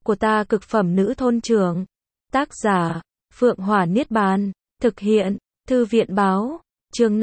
của ta cực phẩm nữ thôn trưởng. Tác giả, Phượng Hỏa Niết Bàn. Thực hiện, Thư viện Báo. Chương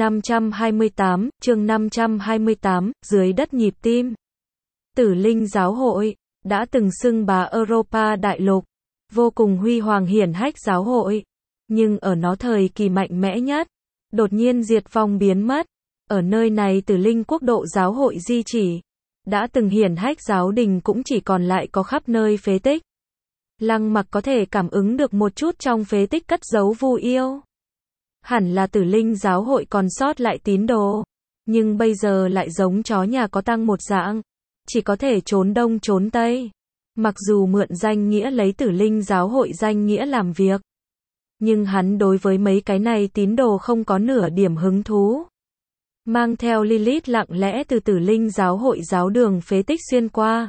528, dưới đất nhịp tim. Tử Linh giáo hội, đã từng xưng bá Europa đại lục, vô cùng huy hoàng hiển hách giáo hội. Nhưng ở nó thời kỳ mạnh mẽ nhất, đột nhiên diệt vong biến mất. Ở nơi này Tử Linh quốc độ giáo hội di chỉ, đã từng hiển hách giáo đình cũng chỉ còn lại có khắp nơi phế tích. Lăng Mặc có thể cảm ứng được một chút trong phế tích cất giấu Vu yêu. Hẳn là Tử Linh giáo hội còn sót lại tín đồ, nhưng bây giờ lại giống chó nhà có tang một dạng, chỉ có thể trốn đông trốn tây. Mặc dù mượn danh nghĩa lấy Tử Linh giáo hội danh nghĩa làm việc, nhưng hắn đối với mấy cái này tín đồ không có nửa điểm hứng thú. Mang theo Lilith lặng lẽ từ Tử Linh giáo hội giáo đường phế tích xuyên qua,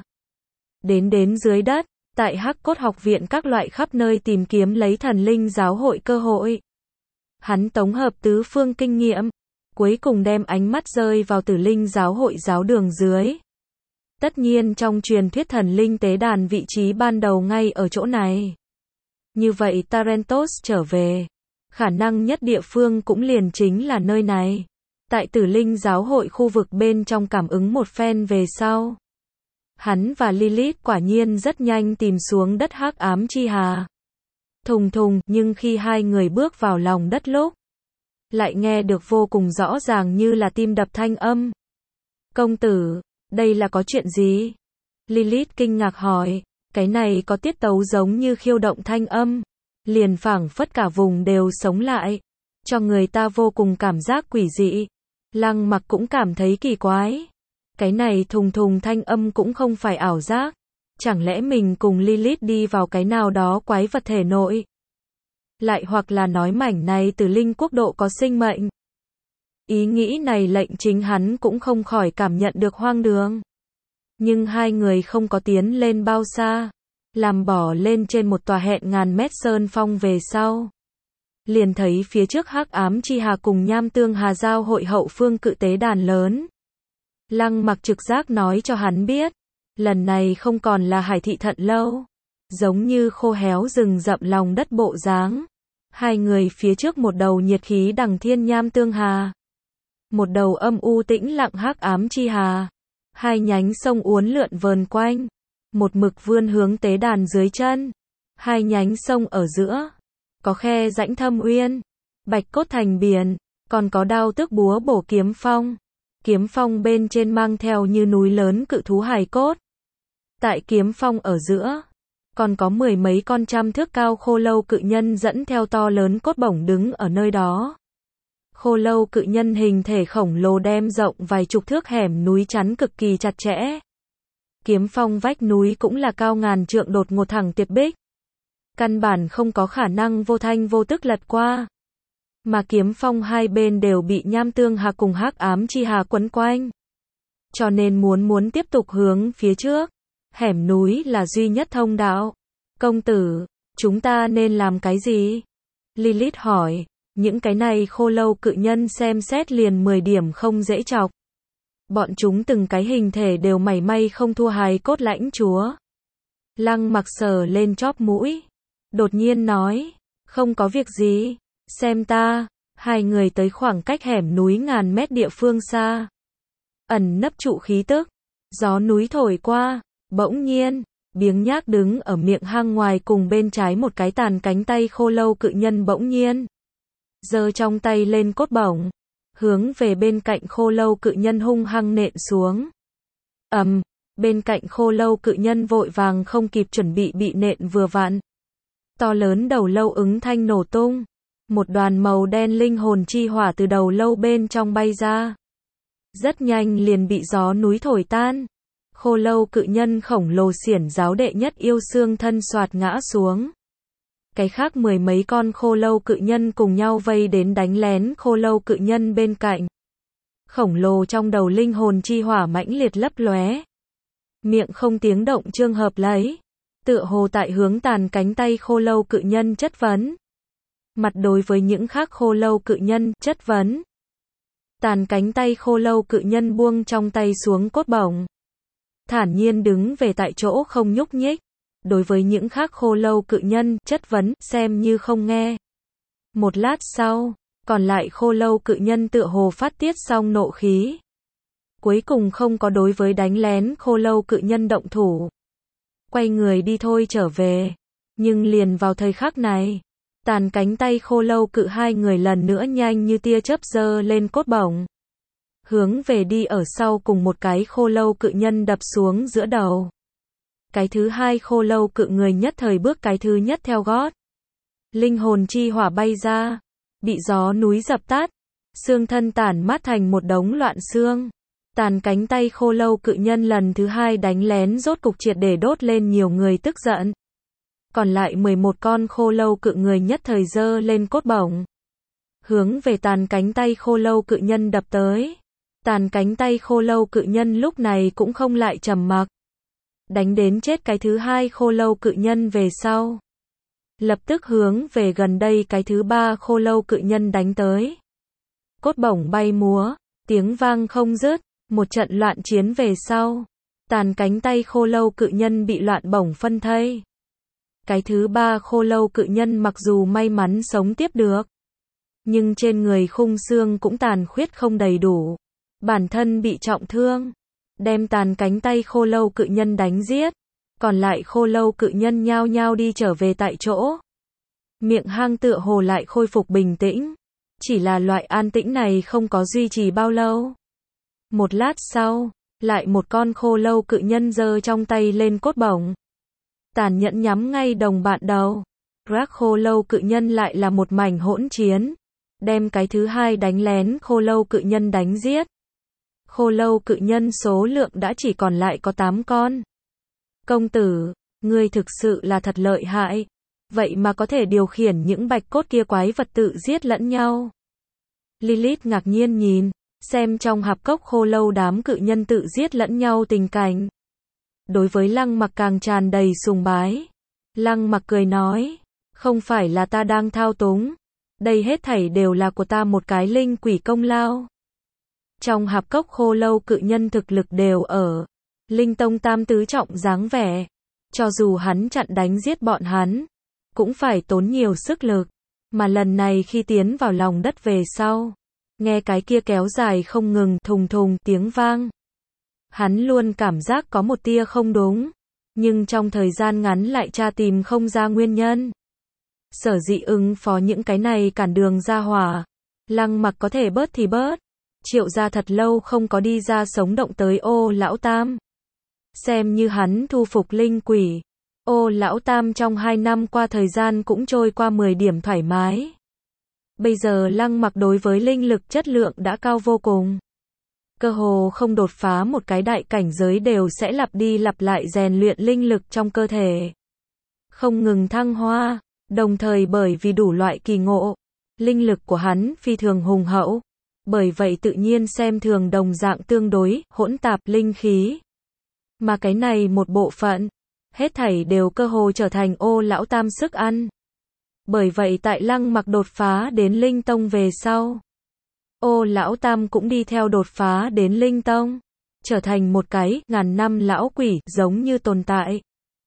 đến dưới đất, tại Hắc Cốt học viện các loại khắp nơi tìm kiếm lấy Thần Linh giáo hội cơ hội. Hắn tổng hợp tứ phương kinh nghiệm, cuối cùng đem ánh mắt rơi vào Tử Linh giáo hội giáo đường dưới. Tất nhiên trong truyền thuyết Thần Linh tế đàn vị trí ban đầu ngay ở chỗ này. Như vậy Tarentos trở về, khả năng nhất địa phương cũng liền chính là nơi này. Tại Tử Linh giáo hội khu vực bên trong cảm ứng một phen về sau, hắn và Lilith quả nhiên rất nhanh tìm xuống đất hắc ám chi hà. Thùng thùng, nhưng khi hai người bước vào lòng đất lúc, lại nghe được vô cùng rõ ràng như là tim đập thanh âm. Công tử, đây là có chuyện gì? Lilith kinh ngạc hỏi, cái này có tiết tấu giống như khiêu động thanh âm, liền phảng phất cả vùng đều sống lại, cho người ta vô cùng cảm giác quỷ dị. Lăng Mặc cũng cảm thấy kỳ quái. Cái này thùng thùng thanh âm cũng không phải ảo giác. Chẳng lẽ mình cùng Lilith đi vào cái nào đó quái vật thể nội? Lại hoặc là nói mảnh này Tử Linh quốc độ có sinh mệnh? Ý nghĩ này lệnh chính hắn cũng không khỏi cảm nhận được hoang đường. Nhưng hai người không có tiến lên bao xa, làm bỏ lên trên một tòa hẹn ngàn mét sơn phong về sau, liền thấy phía trước hắc ám chi hà cùng nham tương hà giao hội hậu phương cự tế đàn lớn. Lăng Mặc trực giác nói cho hắn biết, lần này không còn là Hải thị thận lâu, giống như khô héo rừng rậm lòng đất bộ dáng. Hai người phía trước một đầu nhiệt khí đằng thiên nham tương hà, một đầu âm u tĩnh lặng hắc ám chi hà. Hai nhánh sông uốn lượn vờn quanh, một mực vươn hướng tế đàn dưới chân. Hai nhánh sông ở giữa, có khe rãnh thâm uyên, bạch cốt thành biển, còn có đao tước búa bổ kiếm phong. Kiếm phong bên trên mang theo như núi lớn cự thú hài cốt. Tại kiếm phong ở giữa, còn có mười mấy con trăm thước cao khô lâu cự nhân dẫn theo to lớn cốt bổng đứng ở nơi đó. Khô lâu cự nhân hình thể khổng lồ đem rộng vài chục thước hẻm núi chắn cực kỳ chặt chẽ. Kiếm phong vách núi cũng là cao ngàn trượng đột ngột thẳng tiệp bích. Căn bản không có khả năng vô thanh vô tức lật qua. Mà kiếm phong hai bên đều bị nham tương hà cùng hắc ám chi hà quấn quanh. Cho nên muốn tiếp tục hướng phía trước, hẻm núi là duy nhất thông đạo. Công tử, chúng ta nên làm cái gì? Lilith hỏi, những cái này khô lâu cự nhân xem xét liền 10 điểm không dễ chọc. Bọn chúng từng cái hình thể đều mảy may không thua hài cốt lãnh chúa. Lăng Mặc sờ lên chóp mũi, đột nhiên nói, không có việc gì, xem ta. Hai người tới khoảng cách hẻm núi ngàn mét địa phương xa, ẩn nấp trụ khí tức. Gió núi thổi qua, bỗng nhiên, biếng nhác đứng ở miệng hang ngoài cùng bên trái một cái tàn cánh tay khô lâu cự nhân bỗng nhiên giơ trong tay lên cốt bổng, hướng về bên cạnh khô lâu cự nhân hung hăng nện xuống. Bên cạnh khô lâu cự nhân vội vàng không kịp chuẩn bị nện vừa vặn. To lớn đầu lâu ứng thanh nổ tung. Một đoàn màu đen linh hồn chi hỏa từ đầu lâu bên trong bay ra. Rất nhanh liền bị gió núi thổi tan. Khô lâu cự nhân khổng lồ xiển giáo đệ nhất yêu xương thân xoạt ngã xuống. Cái khác mười mấy con khô lâu cự nhân cùng nhau vây đến đánh lén khô lâu cự nhân bên cạnh. Khổng lồ trong đầu linh hồn chi hỏa mãnh liệt lấp lóe. Miệng không tiếng động trương hợp lấy. Tựa hồ tại hướng tàn cánh tay khô lâu cự nhân chất vấn. Mặt đối với những khác khô lâu cự nhân chất vấn. Tàn cánh tay khô lâu cự nhân buông trong tay xuống cốt bổng. Thản nhiên đứng về tại chỗ không nhúc nhích. đối với những khác khô lâu cự nhân, chất vấn, xem như không nghe. Một lát sau, còn lại khô lâu cự nhân tựa hồ phát tiết xong nộ khí. Cuối cùng không có đối với đánh lén khô lâu cự nhân động thủ. Quay người đi thôi trở về. Nhưng liền vào thời khắc này, tàn cánh tay khô lâu cự hai người lần nữa nhanh như tia chớp giơ lên cốt bổng. Hướng về đi ở sau cùng một cái khô lâu cự nhân đập xuống giữa đầu. Cái thứ hai khô lâu cự người nhất thời bước cái thứ nhất theo gót. Linh hồn chi hỏa bay ra, bị gió núi dập tắt, xương thân tản mát thành một đống loạn xương. Tàn cánh tay khô lâu cự nhân lần thứ hai đánh lén rốt cục triệt để đốt lên nhiều người tức giận. Còn lại 11 con khô lâu cự người nhất thời giơ lên cốt bổng. Hướng về tàn cánh tay khô lâu cự nhân đập tới. Tàn cánh tay khô lâu cự nhân lúc này cũng không lại trầm mặc. Đánh đến chết cái thứ hai khô lâu cự nhân về sau. Lập tức hướng về gần đây cái thứ ba khô lâu cự nhân đánh tới. Cốt bổng bay múa, tiếng vang không dứt, một trận loạn chiến về sau. Tàn cánh tay khô lâu cự nhân bị loạn bổng phân thây. Cái thứ ba khô lâu cự nhân mặc dù may mắn sống tiếp được, nhưng trên người khung xương cũng tàn khuyết không đầy đủ. Bản thân bị trọng thương, đem tàn cánh tay khô lâu cự nhân đánh giết. Còn lại khô lâu cự nhân nhao nhao đi trở về tại chỗ. Miệng hang tựa hồ lại khôi phục bình tĩnh. Chỉ là loại an tĩnh này không có duy trì bao lâu. Một lát sau, lại một con khô lâu cự nhân giơ trong tay lên cốt bổng. Tàn nhẫn nhắm ngay đồng bạn đầu. Rác khô lâu cự nhân lại là một mảnh hỗn chiến. Đem cái thứ hai đánh lén khô lâu cự nhân đánh giết. Khô lâu cự nhân số lượng đã chỉ còn lại có 8 con. Công tử, ngươi thực sự là thật lợi hại. Vậy mà có thể điều khiển những bạch cốt kia quái vật tự giết lẫn nhau. Lilith ngạc nhiên nhìn, xem trong hạp cốc khô lâu đám cự nhân tự giết lẫn nhau tình cảnh. Đối với Lăng Mặc càng tràn đầy sùng bái. Lăng Mặc cười nói, không phải là ta đang thao túng. Đây hết thảy đều là của ta một cái linh quỷ công lao. Trong hạp cốc khô lâu cự nhân thực lực đều ở Linh Tông tam tứ trọng dáng vẻ. Cho dù hắn chặn đánh giết bọn hắn, cũng phải tốn nhiều sức lực. Mà lần này khi tiến vào lòng đất về sau, nghe cái kia kéo dài không ngừng thùng thùng tiếng vang. Hắn luôn cảm giác có một tia không đúng, nhưng trong thời gian ngắn lại tra tìm không ra nguyên nhân. Sở dĩ ứng phó những cái này cản đường ra hỏa, Lăng Mặc có thể bớt thì bớt. Triệu gia thật lâu không có đi ra sống động tới Ô Lão Tam. Xem như hắn thu phục linh quỷ. Ô Lão Tam trong 2 năm qua thời gian cũng trôi qua 10 điểm thoải mái. Bây giờ Lăng Mặc đối với linh lực chất lượng đã cao vô cùng. Cơ hồ không đột phá một cái đại cảnh giới đều sẽ lặp đi lặp lại rèn luyện linh lực trong cơ thể. Không ngừng thăng hoa, đồng thời bởi vì đủ loại kỳ ngộ, linh lực của hắn phi thường hùng hậu. Bởi vậy tự nhiên xem thường đồng dạng tương đối, hỗn tạp linh khí. Mà cái này một bộ phận, hết thảy đều cơ hồ trở thành Ô Lão Tam sức ăn. Bởi vậy tại Lăng Mặc đột phá đến Linh Tông về sau, Ô Lão Tam cũng đi theo đột phá đến Linh Tông, trở thành một cái ngàn năm lão quỷ giống như tồn tại.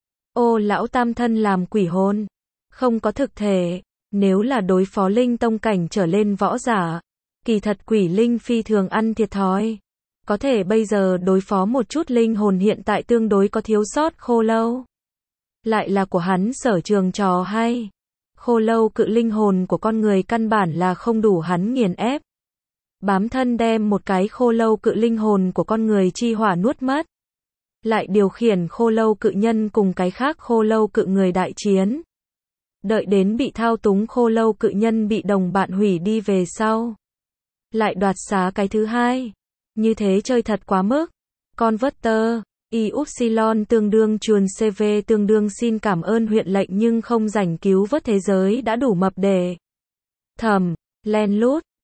Ô Lão Tam thân làm quỷ hồn, không có thực thể, nếu là đối phó Linh Tông cảnh trở lên võ giả, kỳ thật quỷ linh phi thường ăn thiệt thòi. Có thể bây giờ đối phó một chút linh hồn hiện tại tương đối có thiếu sót khô lâu. Lại là của hắn sở trường trò hay. Khô lâu cự linh hồn của con người căn bản là không đủ hắn nghiền ép. Bám thân đem một cái khô lâu cự linh hồn của con người chi hỏa nuốt mất. Lại điều khiển khô lâu cự nhân cùng cái khác khô lâu cự người đại chiến. Đợi đến bị thao túng khô lâu cự nhân bị đồng bạn hủy đi về sau. Lại đoạt xá cái thứ hai. Như thế chơi thật quá mức. Converter, Y-Upsilon tương đương chuồn CV tương đương xin cảm ơn huyện lệnh nhưng không rảnh cứu vớt thế giới đã đủ mập để. Thầm, len lút,